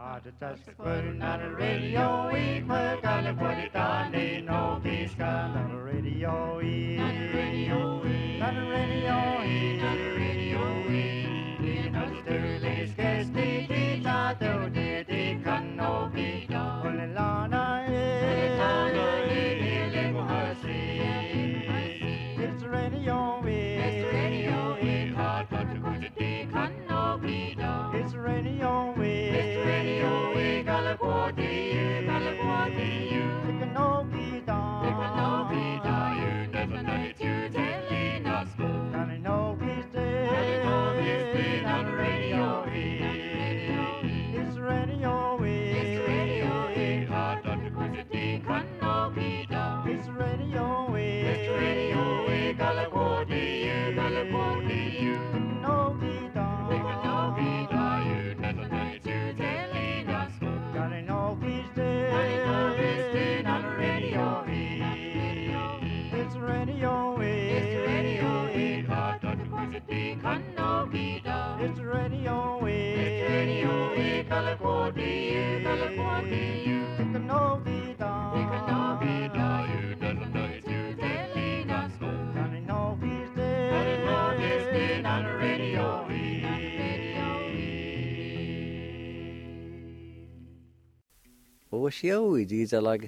Just putting on the radio, we gotta put it on the no peace, on the radio, on the radio, on the radio, on the radio, you know the dirty sketch, the tato, the can no be done. When the lana is, it's the radio, it's the radio, hot, but the can no be done. It's the radio, it's the radio, we gotta go to you, gotta go to you. It can no be done, it can no be done. You never know it, you telling us. Gotta know he's dead, gotta know he's dead on the radio. It's the radio, it's the radio, hot, but the can no be done. It's the radio, it's the radio, we gotta go to you, gotta go to you. It can no be done, it can no be done. You never know it, you telling us. Gotta know he's dead, gotta know he's dead on the radio. It's the radio, it's the radio, hot, but the can no be done. It's the radio, it's the radio, gotta go to you, gotta go to you. It can no be done, it can no be done. You never know it, you telling us. Gotta know he's dead, gotta know he's dead on the radio. Ủa xíu gì giờ là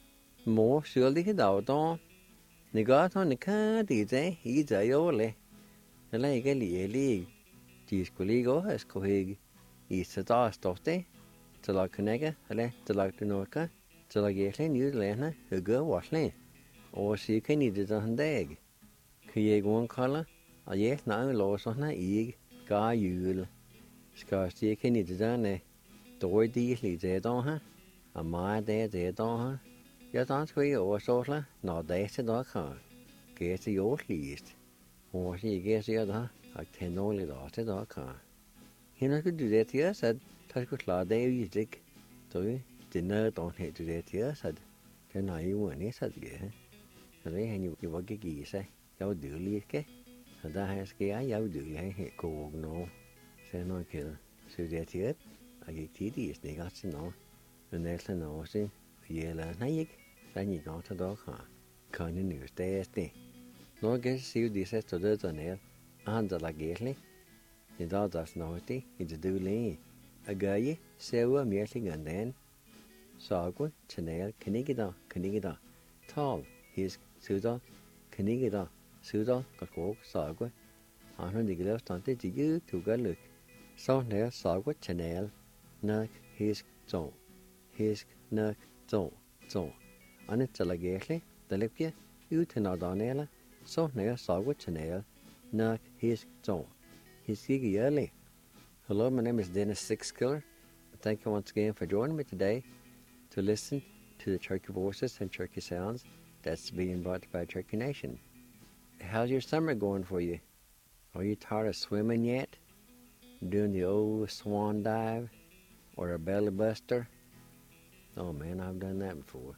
mua sửa lý cái đầu đó nè có thôi nè khá thì thế ý giờ yếu lệ nè lại cái lý chỉ có lý có hết có gì ý sẽ đó tốt thế giờ là cái này cái lệ giờ là cái nồi cái giờ là cái này như lệ nè rồi gỡ vặt lệ ủa xí cái này thì giờ đấy khi ấy cũng khó lắm ở dưới nãy lò xong nãy ý cá dừa cái xí cái này thì giờ này tối đi thì giờ đó ha à mai để đó ha giờ đó cái ở số là nó để sẽ đó cả cái sẽ yếu list hoặc gì cái sẽ đó à thế nó là đó sẽ đó cả hiện nay cái điều thì sẽ thay cái là để gì chứ tôi dinner toàn hệ điều thì sẽ cái này yêu anh ấy sẽ cái rồi hay nhiều cái gì sẽ giáo điều lý cái người ta hay cái ấy giáo điều hay hệ cổ nó sẽ nói kiểu sự điều thì à cái thì để cái sẽ nó nên là nó sẽ về là nãy cái gì đó cho đó cả còn những người test đi nó cái siêu đi sẽ cho đỡ cho nên anhจะละเกลี่ยđóจะสนองที่จะดูเลยอาการยี่เซลล์มีอะไรเงินเดือนสาวก็ชนะคนนี้ก็ได้tall his สุดท้ายคนนี้ก็ได้สุดท้ายก็โก้สาวก็อันนั้นดีแล้วตอนที่จะยืดถูกกันเลยสาวเนี่ยสาวก็ชนะนัก his จง his นักจงอันนี้จะละเกลี่ยแต่เล็กเพี้ยยืดถึงนอดอนเนี่ยละสาวเนี่ยสาวก็ชนะ Knock his zone. His gigi early. Hello, my name is Dennis Sixkiller. Thank you once again for joining me today to listen to the Cherokee voices and Cherokee sounds that's being brought by Cherokee Nation. How's your summer going for you? Are you tired of swimming yet? Doing the old swan dive or a belly buster? Oh man, I've done that before.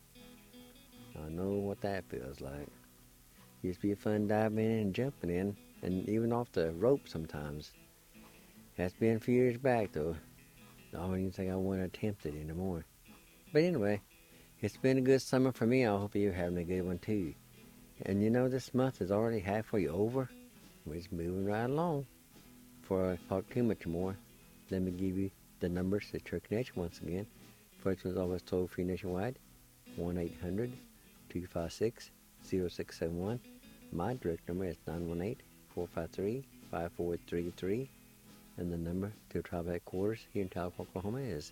I know what that feels like. Used to be fun diving in and jumping in, and even off the rope sometimes. That's been a few years back though. I don't even think I want to attempt it anymore. But anyway, it's been a good summer for me. I hope you're having a good one too. And you know, this month is already halfway over. We're just moving right along. Before I talk too much more, let me give you the numbers to Cherokee Nation once again. First one's always toll free nationwide, 1-800-256-0671. My direct number is 918-453-5433. And the number to tribal headquarters here in Talbot, Oklahoma is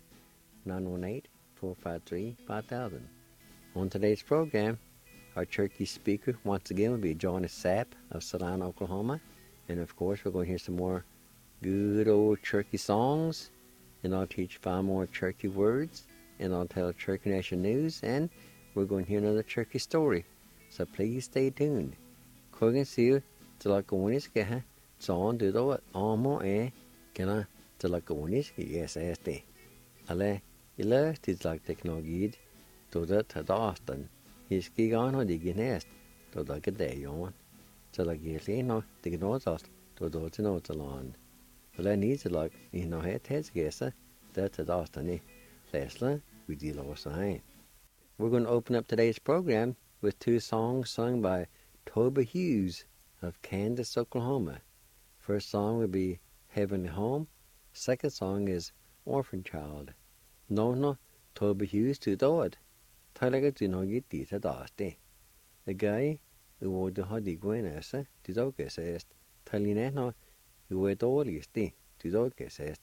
918-453-5000. On today's program, our Cherokee speaker once again will be Johnny Sapp of Salina, Oklahoma. And of course, we're going to hear some more good old Cherokee songs. And I'll teach 5 more Cherokee words. And I'll tell Cherokee Nation news. And we're going to hear another Cherokee story. So please stay tuned. Kogan siêu từ là communist kia ha, chọn từ đó amo cái nào từ là communist cái SST, ale ile từ là technology từ đó từ đó tận, his cái nó đi cái nest từ đó cái đại yon, từ là cái gì nó từ cái nó đó từ đó từ nó từ lon, ale ní từ là nó hết hết cái sa, từ đó tận này Leslie, we deal all sign. We're going to open up today's program with 2 songs sung by Toby Hughes of Candace, Oklahoma. First song will be Heavenly Home. Second song is Orphan Child. No, Toby Hughes to do it. Talaga do not get these at the guy who would have the Gwenessa to do get says, Talina, who would always to do get says.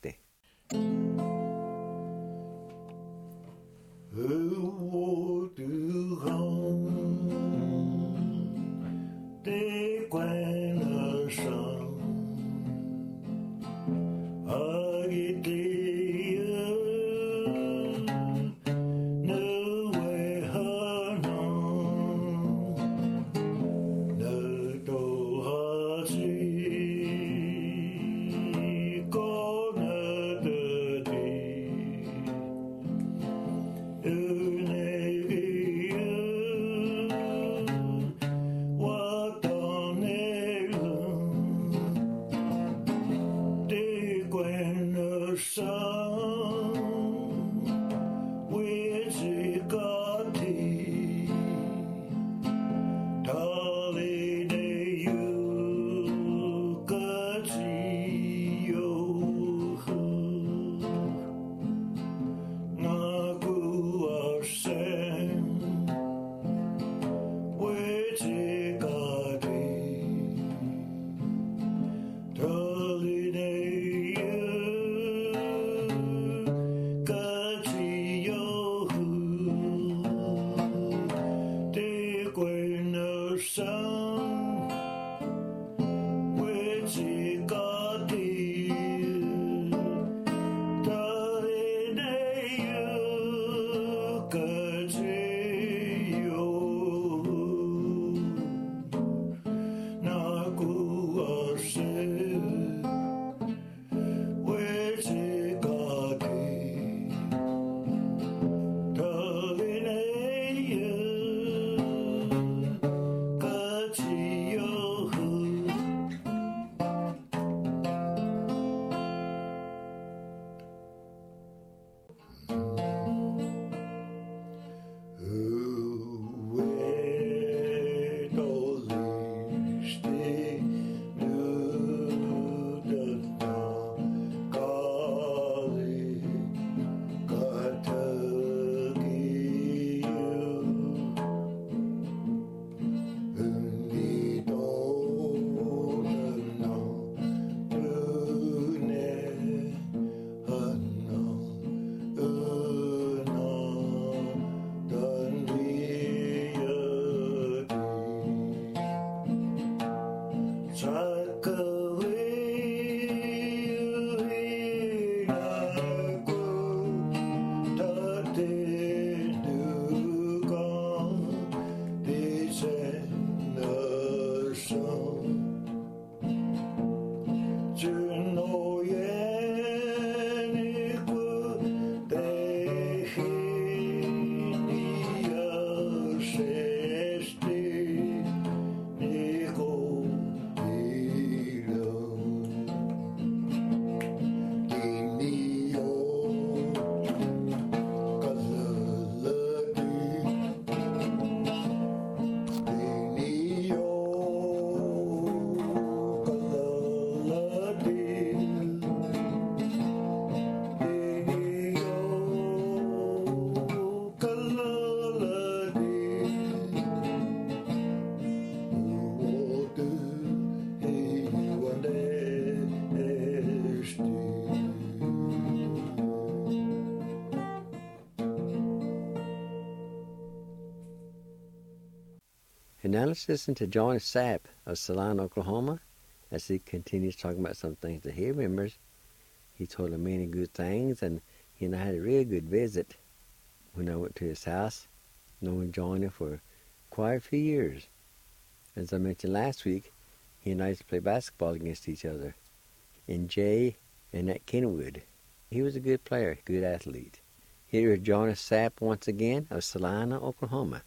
And now let's listen to John Sapp of Salina, Oklahoma, as he continues talking about some things that he remembers. He told him many good things, and he and I had a real good visit when I went to his house, knowing Johnny for quite a few years. As I mentioned last week, he and I used to play basketball against each other in Jay and at Kenwood. He was a good player, good athlete. Here is John Sapp once again of Salina, Oklahoma.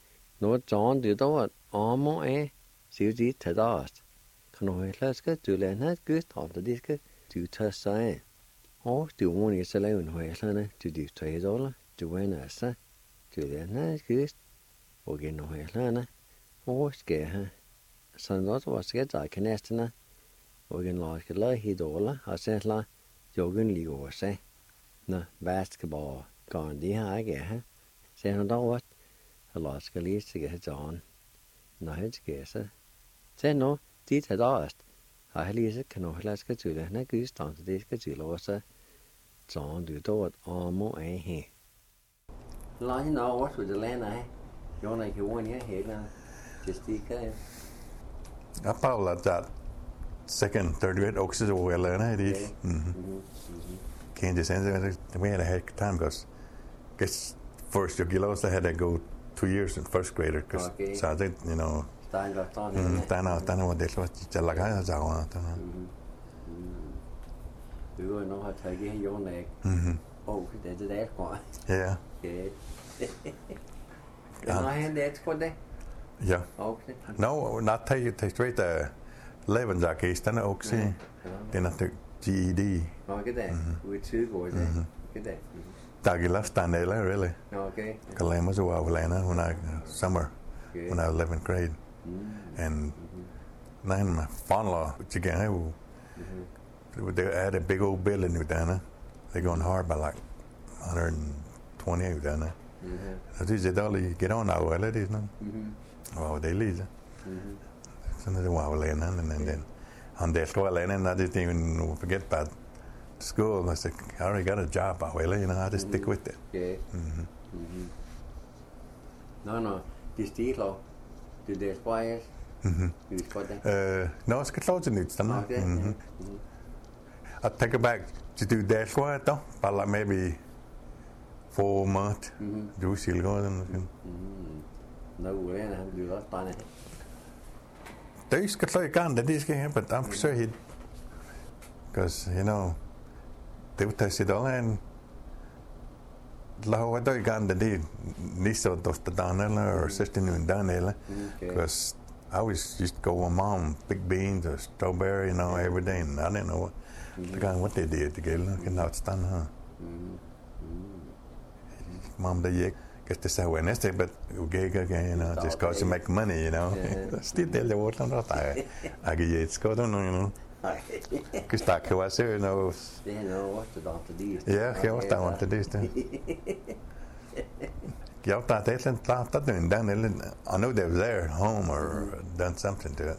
Nå John du da amo sier de til das. Kan du høyre skal du lene gud av det de skal du ta seg. Oh, do one is alone where Lana to do $3 to win a sa to the nice goose or get no where Lana or scare her. Son was get I can estina or can like a lie he dollar I said la jogging league or say no basketball gone the high get her say no what a lot of least to get it on no it's guess say no did had asked I least can no let's get to the next goose down to this get to losa John do it almost a he. Like you know what with the land I you like you want your head now just the kind. About that second, third grade oxes over there, I did. Can't just end we had a heck of time because guess first year kilos I had to go 2 years in first grader because so I think you know Stand up on tana what they was just like I was out. You know how to get your neck. Oh, that's that one. Yeah. Can I hand that for that? Yeah. Okay. No, not take straight the 11 jackets, then oxy. Then I took GED. Oh, get that. With 2 boys. Get that. Dagila stand there, really. Okay. Kalam was a while when I summer when I was 11th grade. And then my father-in-law, again, they had a big old building with Dana. They're going hard by like 120 with Dana. I said, "Dolly, get on now, well, it is no." Well, they leave. So they were laying and then on the school and I didn't even forget about school. I said, "I already got a job, well, you know, I just stick with it." Yeah. No, this deal, do they spy? No, it's close to it. I take it back to do that squad though, but like maybe 4 months. Do still go then. No way, I do that funny. They used to try again, this game, but I'm sure he'd because you know they would test it all and la what they got the niso tosta danella or 16 in danella because I always used to go with mom big beans or strawberry, you know, every day, and I didn't know what they did to get looking outstanding, huh? Mom, they get to say when I say, but you know, just cause to make money, you know. Still tell the water not I get it, go don't know, you know. Because that was you know. They know what to do to this. Yeah, I was down to this. Yeah, that they sent that doing down. I know they were there at home or done something to it.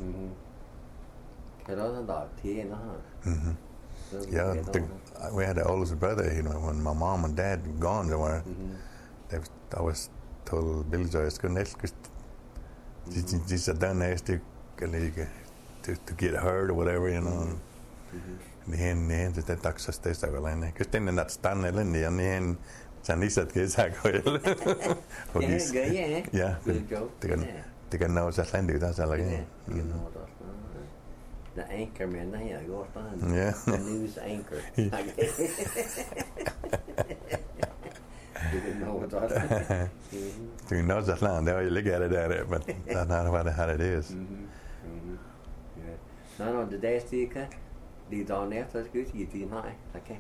Yeah, we had an oldest brother. You know, when my mom and dad gone, they were. I was told Billy Joyce couldn't because just done there to get hurt or whatever, you know. In the end, that access test I will learn because then that's done. In the end. Sen isät kesäkoilla. Yeah. They can know that land that's like. The anchor man I go on. Yeah. The news anchor. Didn't know what that. Do you know that land? They look at it, but that's not what it is. No, the day sticker. The dawn after that's good. You do not. Okay.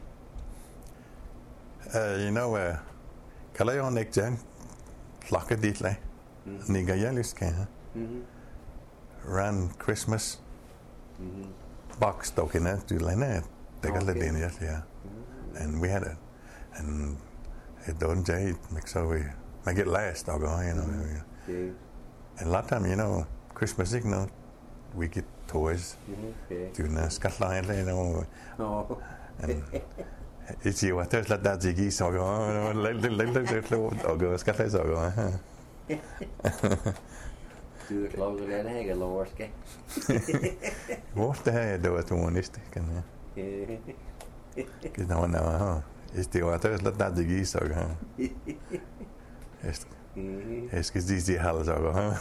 You know, Kalayon Nick Jen, Flock of Ditley, Niga Yellis can ran Christmas box token at to Lene, they got the dinner, yeah. And we had it, and it don't jade, so we make it last, I'll go, you know. And a lot of time, you know, Christmas, you know, we get toys to Scotland, you know. And it's you, what there's like that jiggy, so go, Scotland, so go. Do it longer than I get lower, okay? What the hell do it one is taken? Because no one now, it's the water, let that jiggy, so go. It's because these halls are go,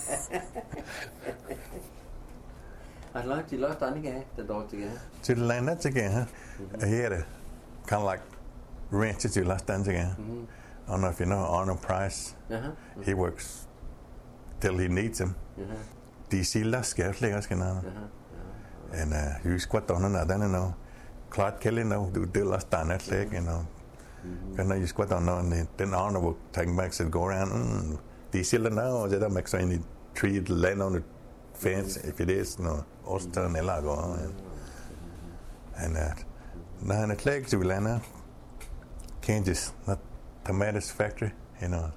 I'd like to last time again, the dog again. To the land that's again, huh? Here, kind of like ranches to last time again. I don't know if you know Arnold Price. He works till he needs him. DC last scarcely asking. And he's quite on another, you know. Clark Kelly, no, do last time that leg, you know. Because you squat on and then Arnold will take back and go around. Do you see it now? That makes any tree land on the fence. If it is, no, also turn the lag on. And now the legs will land up. Kansas, not tomatoes factory, you know.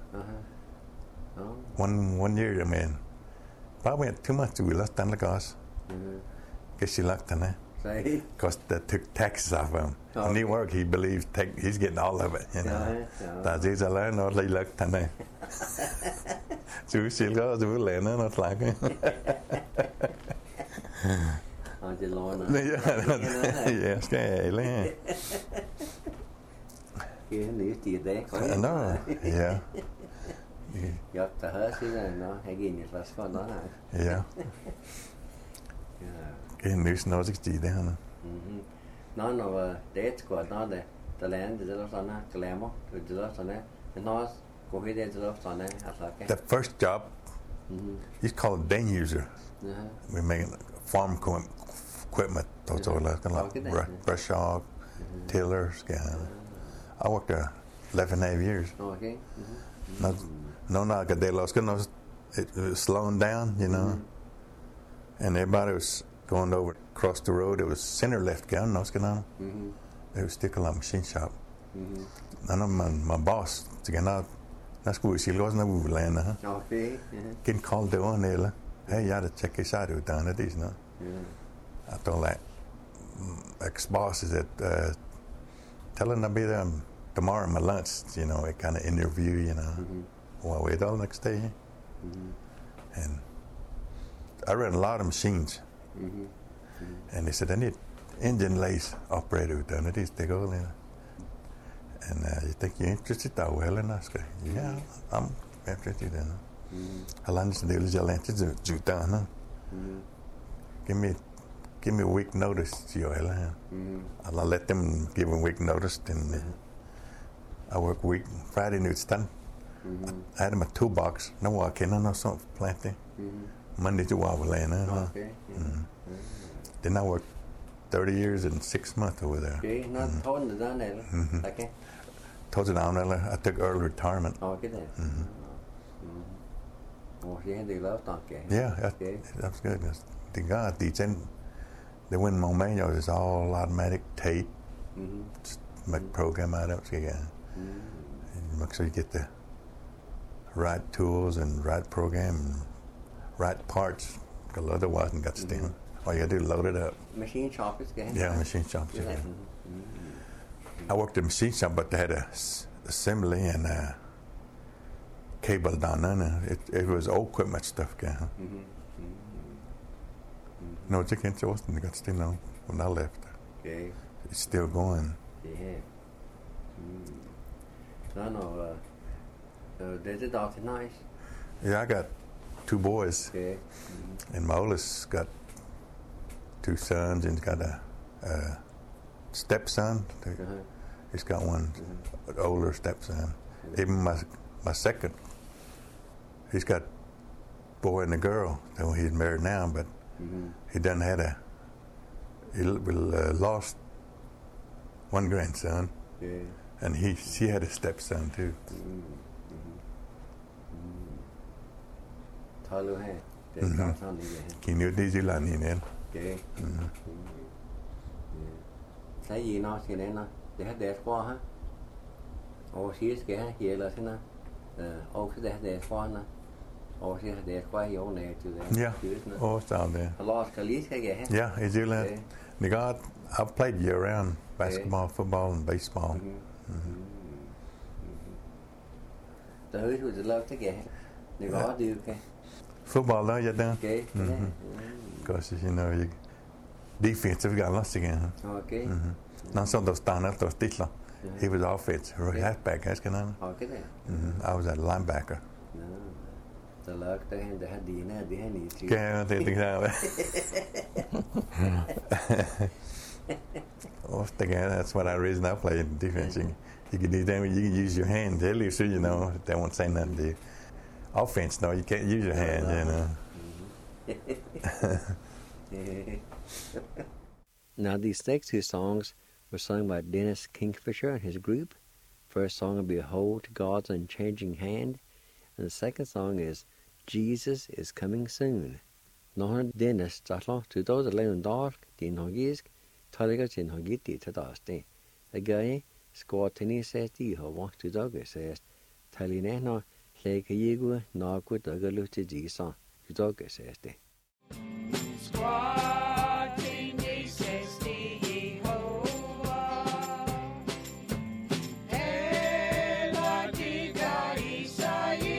One year, I mean, probably too much to last time the cars. Guess she lucked on that. Because they took taxes off him. In New York, he believes he's getting all of it, you know. That's easy to learn, not like luck on that. Chú xíu có chú lên nó lại cái. Chỉ lo nữa. Yes, cái lên. Cái nữ chị đấy có. No, yeah. Gặp ta hết chứ là nó hay ghi nhật là con nó là. Yeah. Cái nữ nó cái gì đấy hả? Nó để của nó đấy. Ta lên thì nó nó cái làm á, rồi nó có cái đấy nó cái. The first job, he's called a den user. We make farm equipment, those are like brush hog, tillers. I worked there 11.5 years. Okay. No, they lost. It was slowing down, you know, and everybody was going over across the road. It was center left down. They was still a machine shop. And my boss, that's where she goes. No, we land. Okay. Getting called down there. Hey, you gotta check this out. We've done it, you know. I told that ex-boss is that telling I'll be there tomorrow at my lunch, you know, a kind of interview, you know. Well, I wait all next day. And I ran a lot of machines. And they said, I need engine lace operator who've done it. They go there. And you think you're interested? Well, and I said, yeah, I'm interested in it. How long is the deal to done? Give me a week notice to your I'll let them give a week notice. Then I work week Friday night done. I had them a toolbox. No walking, no something planting. Monday to Wawalan. Then I worked 30 years and 6 months over there. Okay, not told the done there. Okay. Told it down there. I took early retirement. Okay then. Oh, she had the love talk. Yeah, that's good. The guy teaching, the win my manual is all automatic tape. Just make program out of it again. And make sure you get the right tools and right program and right parts. Because otherwise, you got to steam. All you got to do is load it up. Machine shop is good. Yeah, machine shop. I worked at a machine shop, but they had a assembly and cable down there. It was old equipment stuff. No, it's against Austin. They got still know when I left. Okay. It's still going. Yeah. No. There's a dog tonight. Yeah, I got 2 boys. Okay. And my oldest got 2 sons and got a stepson. He's got one older stepson. Even my second, he's got a boy and a girl. He's married now, but he done had he lost one grandson, and she had a stepson too. Can you do that in Okay. Cái gì nó thì đấy nó để đẹp qua ha. Ô xí cái kia là thế nào? Ô cái để qua nó. Ô xí để qua yếu này chứ đấy. Yeah. Oh, it's down there. A lot of police cái gì? Yeah, is you let? I've played year round basketball, football, and baseball. The who's with the love to get? They got do okay. Football, though, you done? Okay. Because you know, you defensive got lost again. Okay. Not some of those stand up, those titler. He was offense, halfback, that's kind of. Okay. I was a linebacker. No. The luck they had the handy. Yeah, I think that's what I reason I played defense. You can do damage. You can use your hands. At least you know they won't say nothing to you. Offense, no, you can't use your hands. You know. Now these next 2 songs was sung by Dennis Kingfisher and his group. First song will be Hold to God's Unchanging Hand, and the second song is Jesus is Coming Soon. Nó Dennis Tatlo to those alone dark, Din Hogisk, Taligas in Hogiti to Dasti. A guy, squad tennis says Jehovah to Douglas says, Talineno, Lake Yigu, Nagwood, Duggalu to Jesus, to Douglas says. Squad tennis says Jehovah. Ela diga Isaí.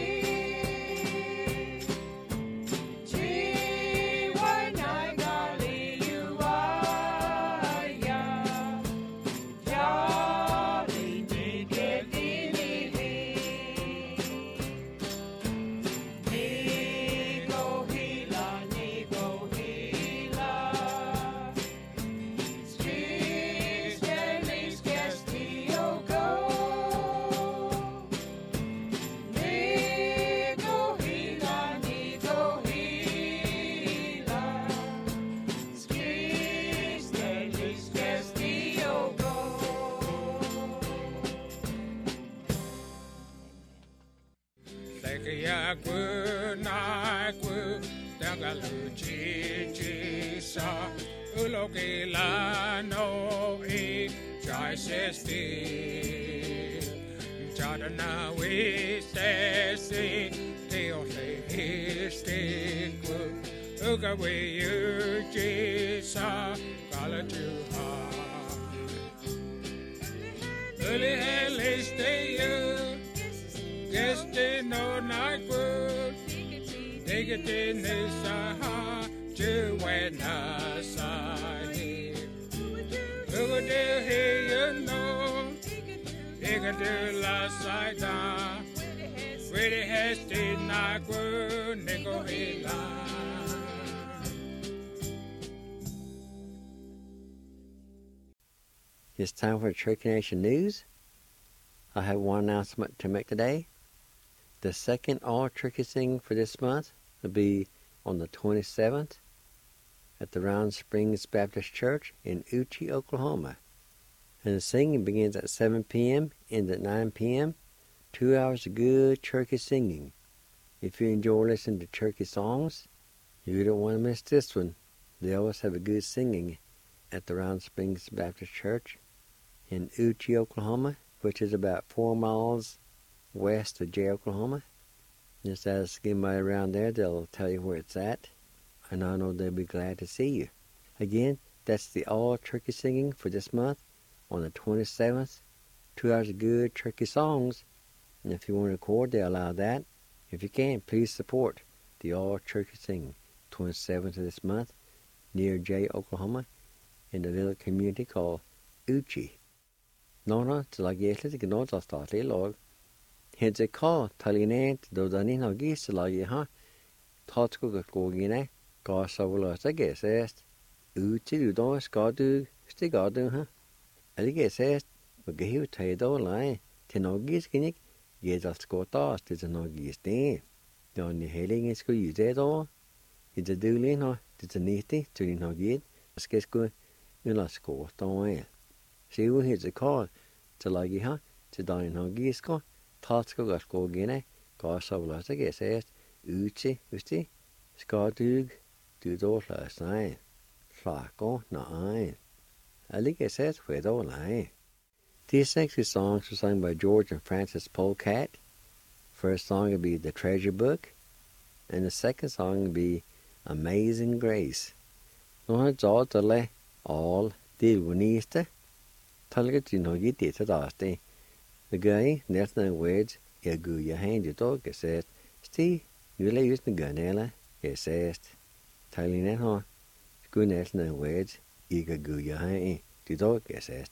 It's time for Cherokee Nation News. I have one announcement to make today. The second all-turkey singing for this month will be on the 27th at the Round Springs Baptist Church in Uchi, Oklahoma. And the singing begins at 7 p.m. ends at 9 p.m. 2 hours of good turkey singing. If you enjoy listening to turkey songs, you don't want to miss this one. They always have a good singing at the Round Springs Baptist Church in Uchi, Oklahoma, which is about 4 miles west of Jay, Oklahoma. Just ask anybody around there, they'll tell you where it's at, and I know they'll be glad to see you. Again, that's the all-turkey singing for this month on the 27th. 2 hours of good turkey songs, and if you want to record, they allow that. If you can, please support the all-turkey singing 27th of this month near Jay, Oklahoma, in the little community called Uchi. Nona til lag jeslet ikke noe til statlig lag. Hens er ka talinent do danin har gis til lag ha. Tatsko gogine gasa volata gesest. Uchi du da skal du stigadu ha. Ali gesest og gehiu taido lai til no gis kinik gedal skota til no gis det. Don ni heling skal yde do. I det dulin ha til niti til no gid. Skal sku ula skota. Siu hits a call to Lagiha, to Dine Hogisko, Tatsko Gasko Gine, Gasa Vlasa says, Uchi, Usti, Skadug, Dudo last night, Flako, na. Alliga says, Wedo lie. These 60 songs were sung by George and Francis Polecat. First song would be The Treasure Book, and the second song would be Amazing Grace. No, it's all to lay, all, did winista. Talget in Hogiti to Dasti. The guy, Nathan Wedge, Yagu Yahan, the dog, says, Steve, you lay use the gunella, he says, Talin ho, Good Nathan Wedge, Igagu Yahan, the dog, says.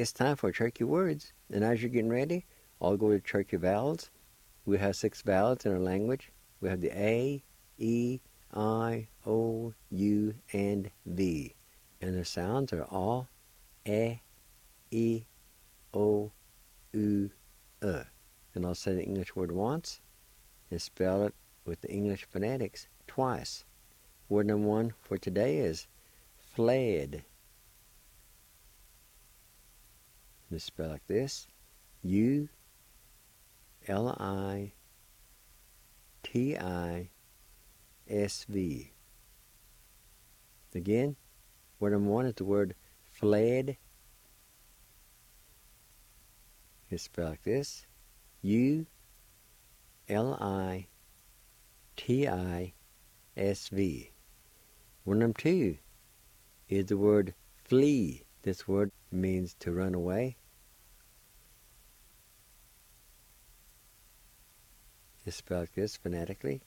it's time for Cherokee words. And as you're getting ready, I'll go to Cherokee vowels. We have 6 vowels in our language. We have the A, E, I, O, U, and V. And the sounds are all E, E, O, U, And I'll say the English word once and spell it with the English phonetics twice. Word number 1 for today is fled. It's spelled like this: U-L-I-T-I-S-V. Again, word number 1 is the word fled. It's spelled like this: U-L-I-T-I-S-V. Word number 2 is the word flee. This word means to run away. It's spelled like this phonetically: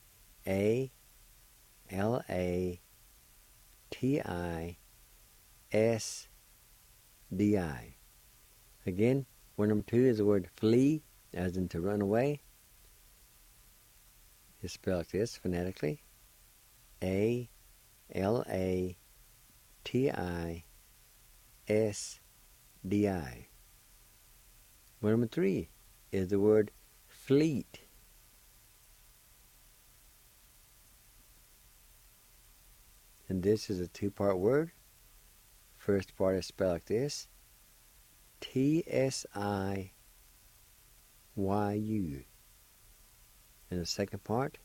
A-L-A-T-I-S-D-I. Again, word number 2 is the word flee, as in to run away. It's spelled like this phonetically: A-L-A-T-I-S-D-I. Word number 3 is the word fleet. And this is a 2-part word. First part is spelled like this: T-S-I-Y-U. And the second part,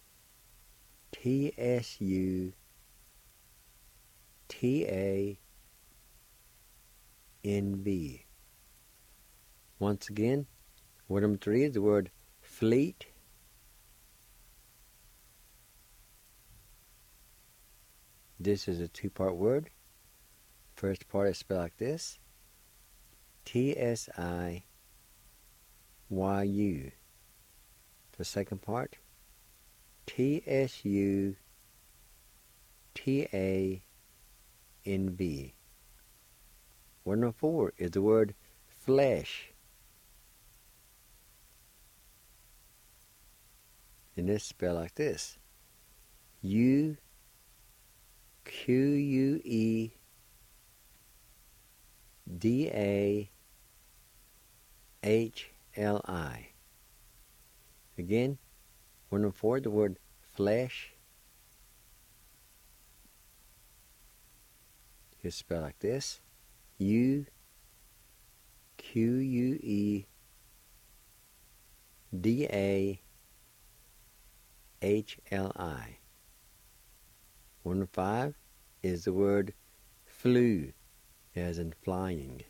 T-S-U-T-A-N-V. Once again, word number 3 is the word fleet. This is a 2-part word. First part is spelled like this: T-S-I-Y-U. The second part, T-S-U-T-A-N-V. Word number 4 is the word flesh. And this is spelled like this: U-Q-U-E-D-A-H-L-I. Again, word number 4, the word flesh is spelled like this: U-Q-U-E-D-A-H-L-I. Word number 5 is the word flew, as in flying.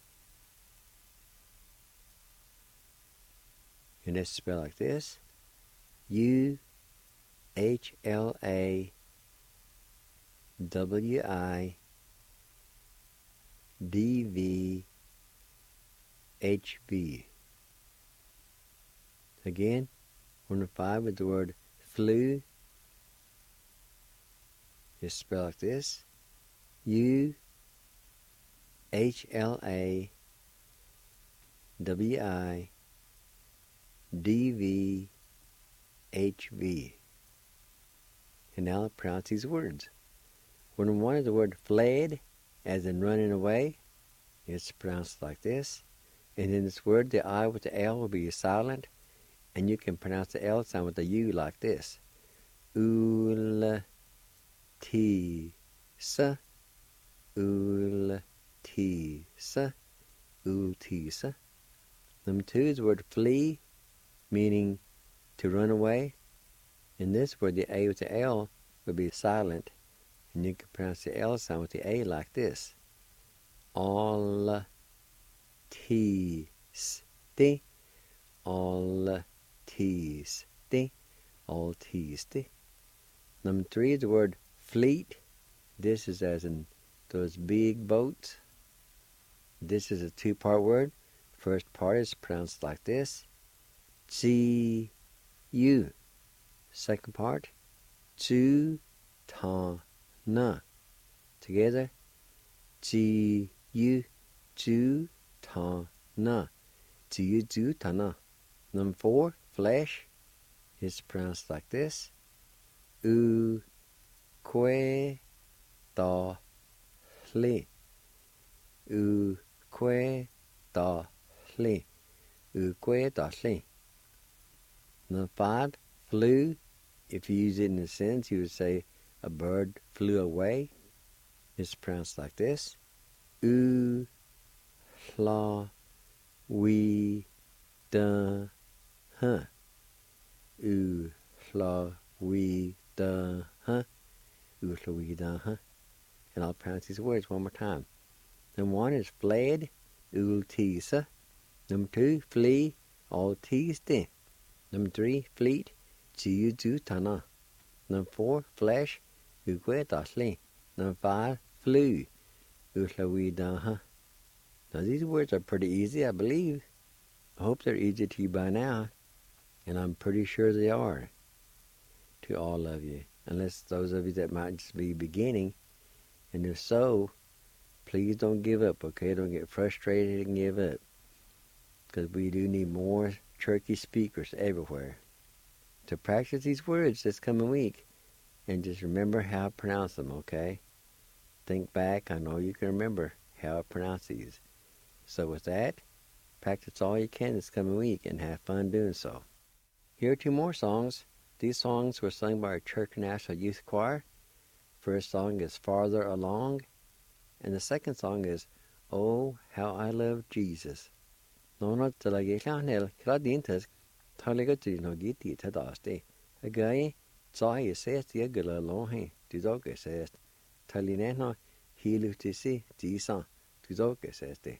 And it's spelled like this: U-H-L-A-W-I-D-V-H-V. Again, word number 5 is the word flew. It's spelled like this: U-H-L-A-W-I-D-V-H-V. And now I'll pronounce these words. Word number 1 is the word fled, as in running away. It's pronounced like this. And in this word, the I with the L will be silent, and you can pronounce the L sound with the U like this: Ul-T-S, Ul-T-S, Ul-T-S. Number 2 is the word flee, meaning to run away. In this word, the A with the L will be silent, and you can pronounce the L sound with the A like this: All-T-S-T, All-T-S-T, All-T-S-T. Number 3 is the word fleet. This is as in those big boats. This is a 2-part word. First part is pronounced like this: G-U. Second part, Ju-ta-na. Together, G-U, Ju, tana. Jiu tana. Number 4, flesh, is pronounced like this. U que da hle. U que da hle. U que da hle. Number 5, flew. If you use it in a sentence, you would say a bird flew away. It's pronounced like this. U hla we da huh. U hla we da huh. U hla we da huh. And I'll pronounce these words one more time. Number 1 is fled. Ul tisa. Number 2, flee. All tiste. Number 3, fleet. Jiu tana. Number 4, flesh. Uque dasli. Number 5, flew. Uhlawidaha. Now these words are pretty easy, I believe. I hope they're easy to you by now, and I'm pretty sure they are to all of you, unless those of you that might just be beginning. And if so, please don't give up, okay? Don't get frustrated and give up, because we do need more Cherokee speakers everywhere to practice these words this coming week. And just remember how to pronounce them, okay? Think back. I know you can remember how to pronounce these. So with that, practice all you can this coming week and have fun doing so. Here are 2 more songs. These songs were sung by our Cherokee National Youth Choir. First song is Farther Along, and the second song is Oh, How I Love Jesus. Nono talagiklanel kradintas taligatu no giti tadaste. Again, Zai says the agula lonhe, Tizoke says, Talineno, Hilutisi, Disa, Tizoke says de.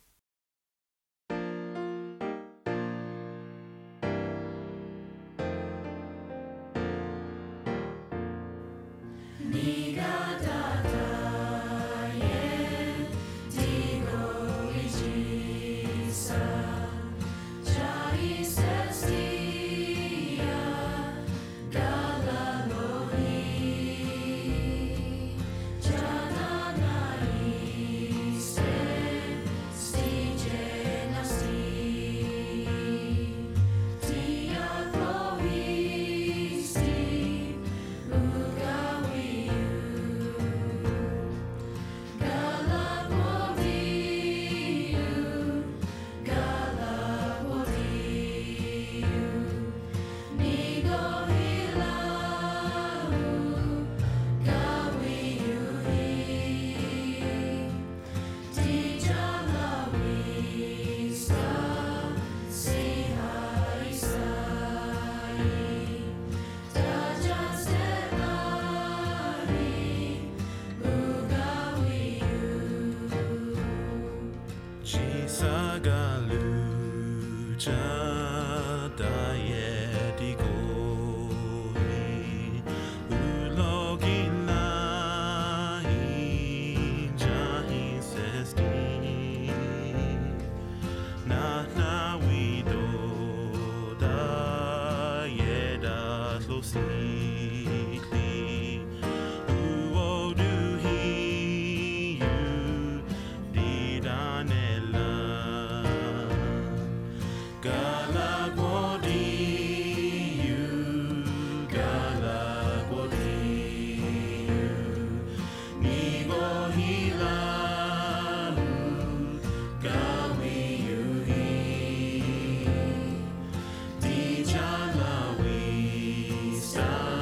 Star.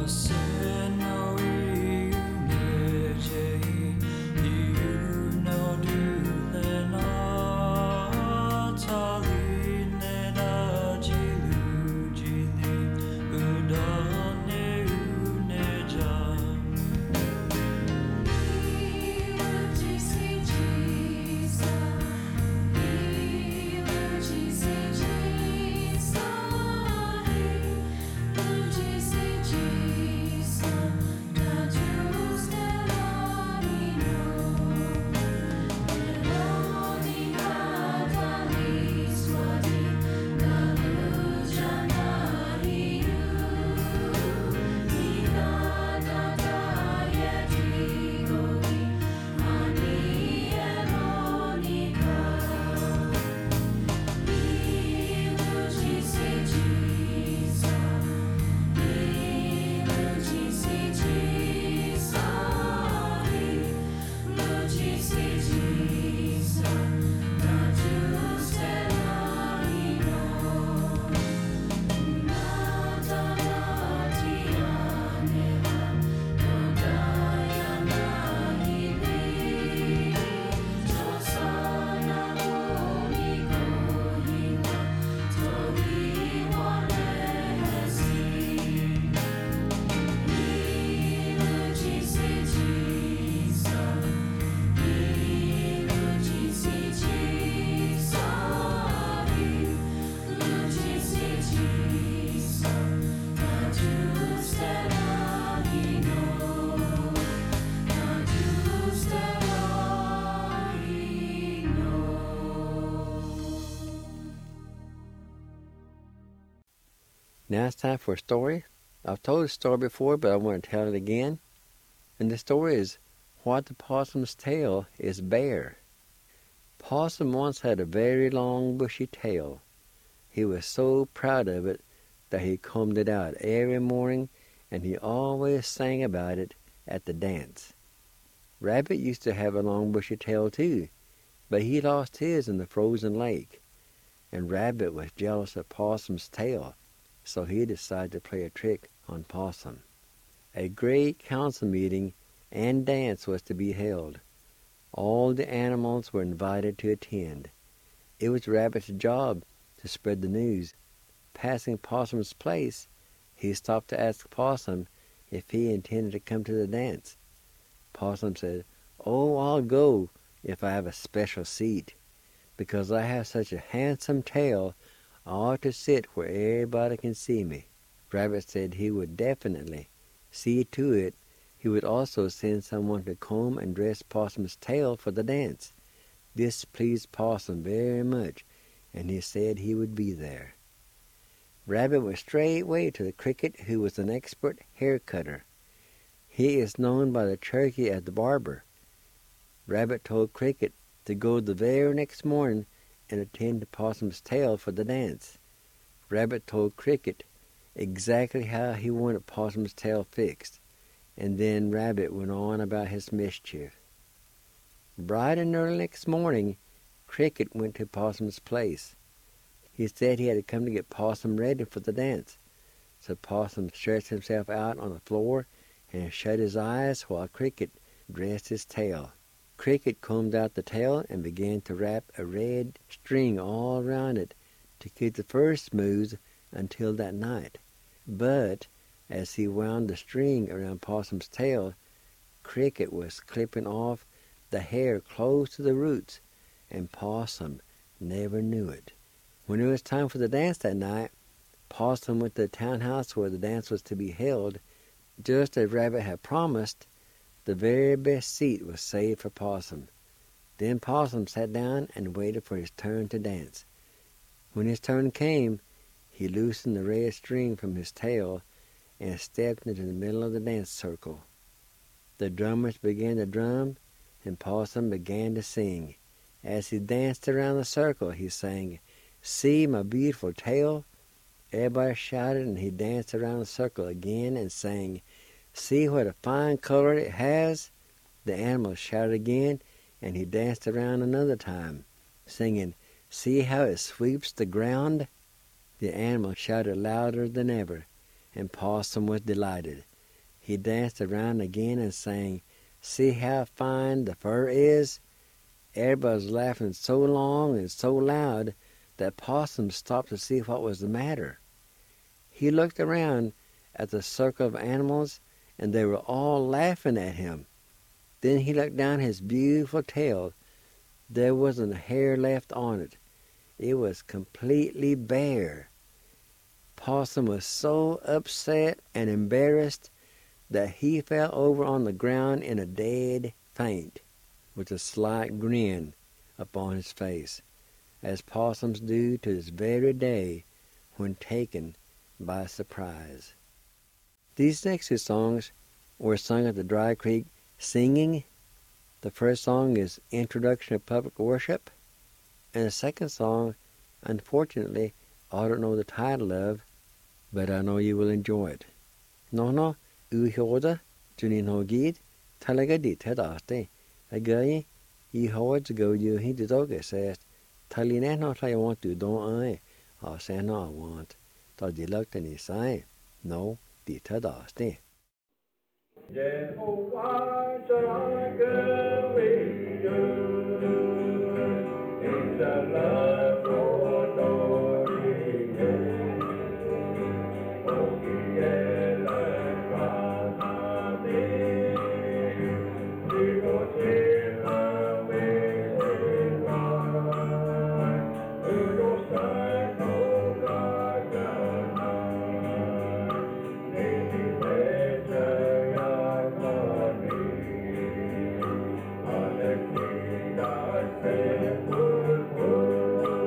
Now it's time for a story. I've told the story before, but I want to tell it again. And the story is, What the Possum's Tail is Bare. Possum once had a very long, bushy tail. He was so proud of it that he combed it out every morning, and he always sang about it at the dance. Rabbit used to have a long, bushy tail too, but he lost his in the frozen lake. And Rabbit was jealous of Possum's tail, so he decided to play a trick on Possum. A great council meeting and dance was to be held. All the animals were invited to attend. It was Rabbit's job to spread the news. Passing Possum's place, he stopped to ask Possum if he intended to come to the dance. Possum said, "Oh, I'll go if I have a special seat. Because I have such a handsome tail, I ought to sit where everybody can see me." Rabbit said he would definitely see to it. He would also send someone to comb and dress Possum's tail for the dance. This pleased Possum very much, and he said he would be there. Rabbit went straightway to the Cricket, who was an expert hair cutter. He is known by the turkey as the barber. Rabbit told Cricket to go the very next morning and attend to Possum's tail for the dance. Rabbit told Cricket exactly how he wanted Possum's tail fixed, and then Rabbit went on about his mischief. Bright and early next morning, Cricket went to Possum's place. He said he had to come to get Possum ready for the dance. So Possum stretched himself out on the floor and shut his eyes while Cricket dressed his tail. Cricket combed out the tail and began to wrap a red string all around it to keep the fur smooth until that night. But as he wound the string around Possum's tail, Cricket was clipping off the hair close to the roots, and Possum never knew it. When it was time for the dance that night, Possum went to the townhouse where the dance was to be held. Just as Rabbit had promised, the very best seat was saved for Possum. Then Possum sat down and waited for his turn to dance. When his turn came, he loosened the red string from his tail and stepped into the middle of the dance circle. The drummers began to drum, and Possum began to sing. As he danced around the circle, he sang, "See my beautiful tail." Everybody shouted, and he danced around the circle again and sang, "See what a fine color it has." The animals shouted again, and he danced around another time, singing, "See how it sweeps the ground." The animals shouted louder than ever, and Possum was delighted. He danced around again and sang, "See how fine the fur is?" Everybody was laughing so long and so loud that Possum stopped to see what was the matter. He looked around at the circle of animals, and they were all laughing at him. Then he looked down his beautiful tail. There wasn't a hair left on it. It was completely bare. Possum was so upset and embarrassed that he fell over on the ground in a dead faint, with a slight grin upon his face, as possums do to this very day when taken by surprise. These next two songs were sung at the Dry Creek Singing. The first song is Introduction to Public Worship, and the second song, unfortunately, I don't know the title of, but I know you will enjoy it. No, uhoda, tunin hogid, talaga dit hedaste, again, ye howards go you he did okay says, Taline not I want to, don't I say no I want. Does you look and he say, no, dit hedaste. Jehovah shall go with you. In the love for glory. Oh, yeah, let's run on in. We go sail away in light. We go stand on the night. Maybe better. Hallelujah.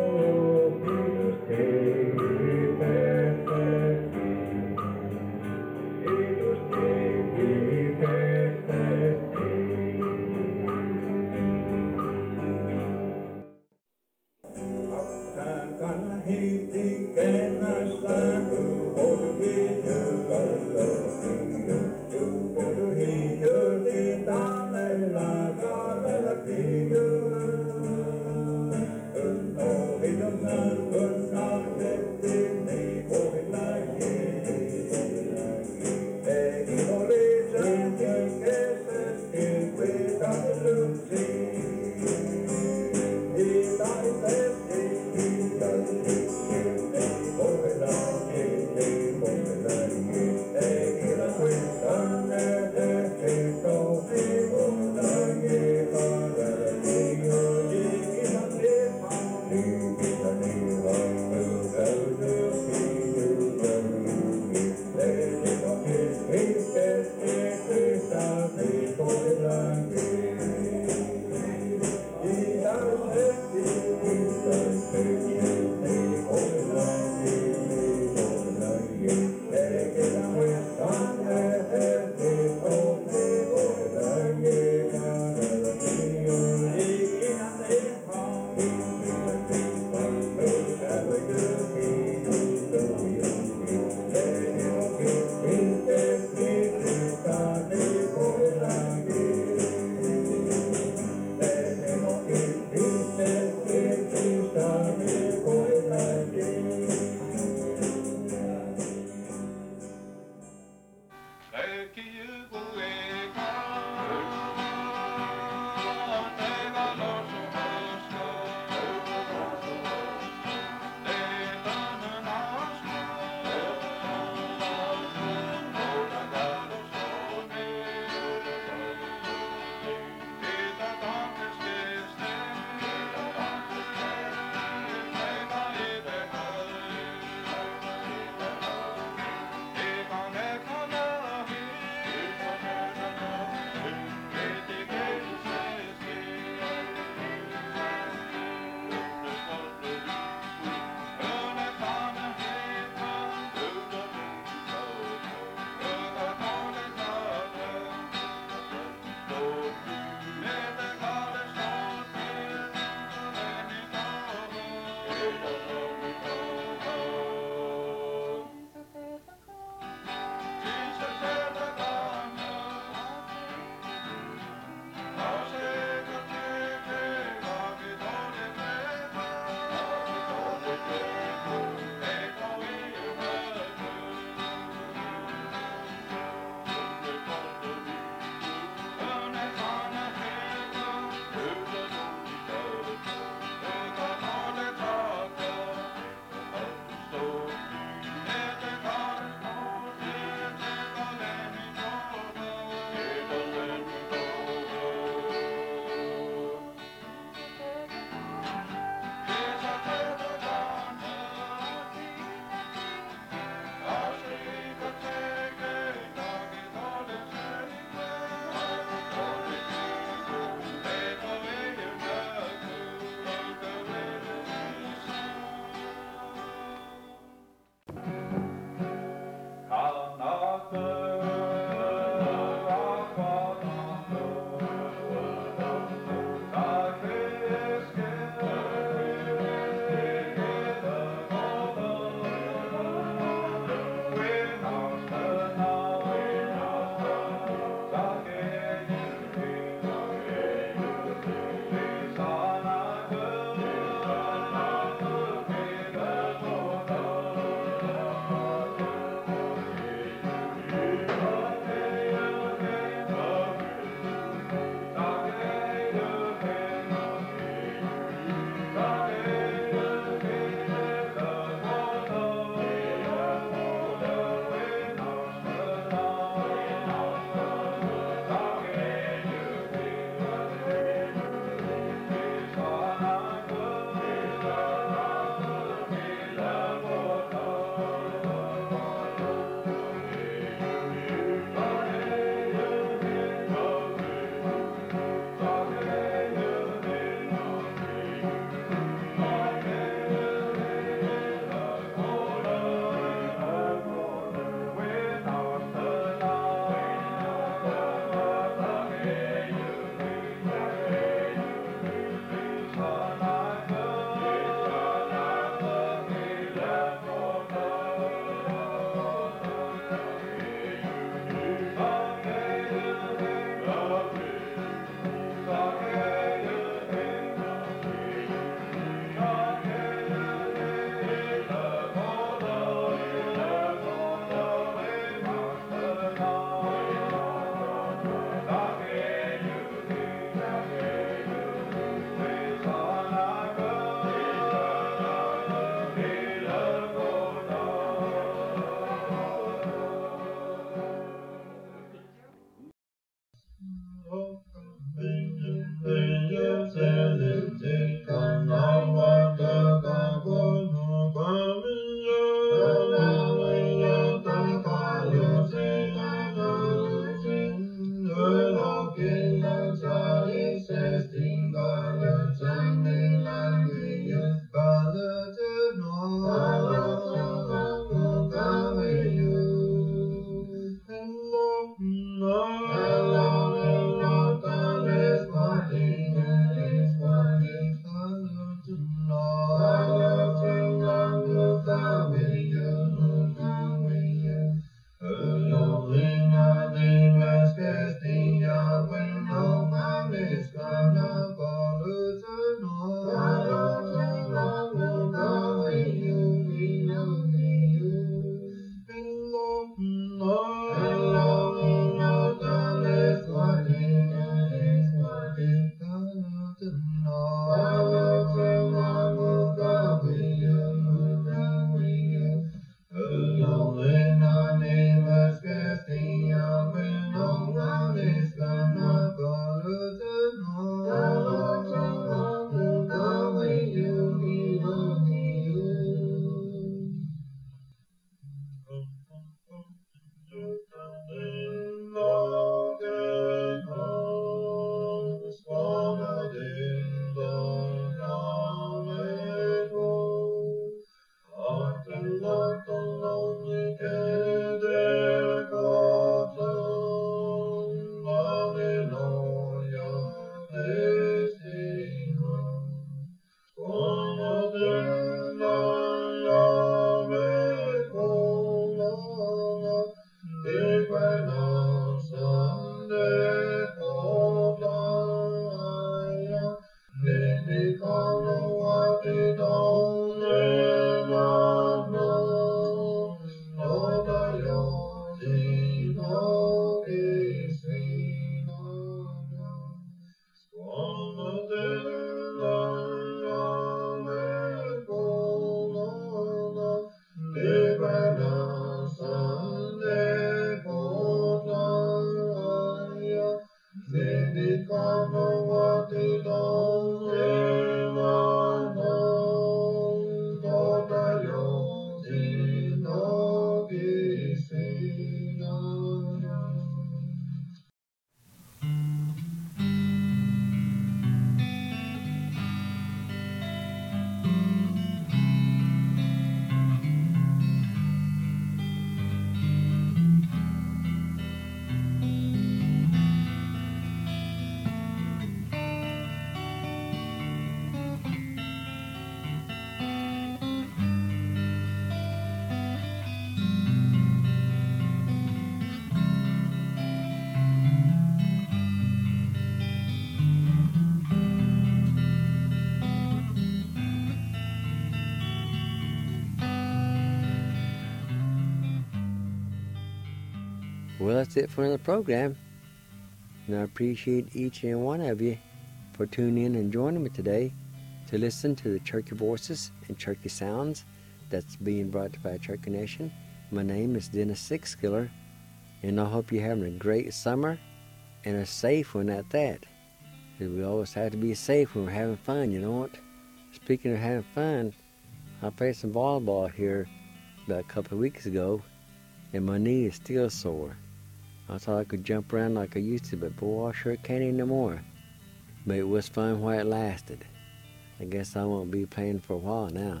Well, that's it for the program. And I appreciate each and one of you for tuning in and joining me today to listen to the Cherokee voices and Cherokee sounds that's being brought to by Cherokee Nation. My name is Dennis Sixkiller, and I hope you're having a great summer and a safe one at that. Because we always have to be safe when we're having fun, you know what? Speaking of having fun, I played some volleyball here about a couple of weeks ago, and my knee is still sore. I thought I could jump around like I used to, but boy, I sure can't anymore. But it was fun while it lasted. I guess I won't be playing for a while now.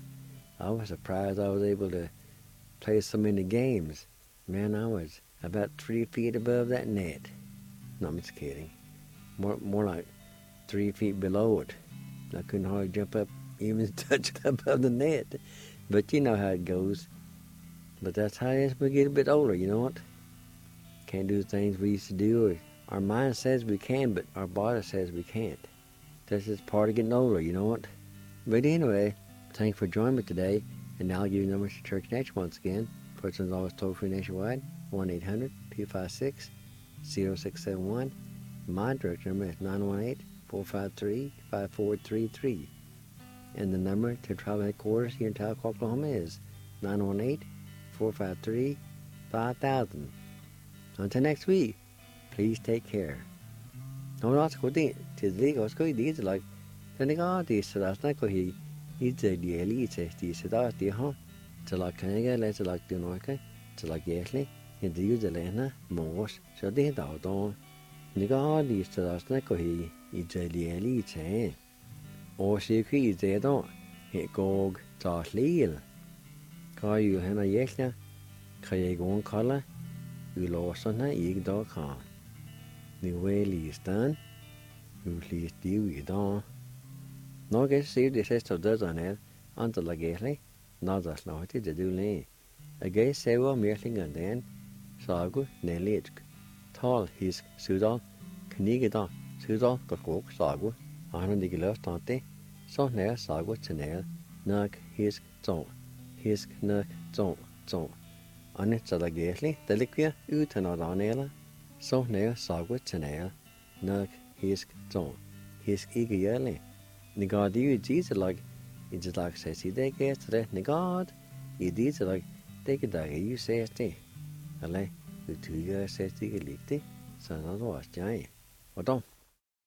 I was surprised I was able to play so many games. Man, I was about 3 feet above that net. No, I'm just kidding. More like 3 feet below it. I couldn't hardly jump up, even touch it above the net. But you know how it goes. But that's how it is when we get a bit older, you know what? Can't do the things we used to do. Or our mind says we can, but our body says we can't. That's just part of getting older, you know what? But anyway, thanks for joining me today. And now I'll give you numbers to Cherokee Nation once again. First one's always toll-free nationwide, 1-800-256-0671. My direct number is 918-453-5433. And the number to tribal headquarters here in Tahlequah, Oklahoma is 918-453-5000. Until next week, please take care. Nå er det godt til det også godt det like den ikke det så der snakker ko hi I det de elite de så der de har til like kan ikke lade til like det noget til like jæslig en det jo lande mors så det der då det går de så der snakker ko hi I det de elite og så krig det då he gog tager lil kan jo han er jæslig kan jeg gå en kolde vi låser ikke da kan vi vil stand vi vil stive I dag nå kan se det siste døden her andre lagelig når der slår til det du le jeg ser hvor merlingen den sagu nelet tal hisk sudal knige da sudal går sagu han ikke løft det så nær sagu til nær nok hisk nok så Annet så lagelig, det ligger uten å danele, så nær sagu til nær, nok hisk ikke gjørlig. Negad det jo disse lag, I det lag seg si det ikke det, negad, I disse lag, det ikke der jo ses det. Eller, du tyger ses det ikke likte, så nå var det jeg. Og da.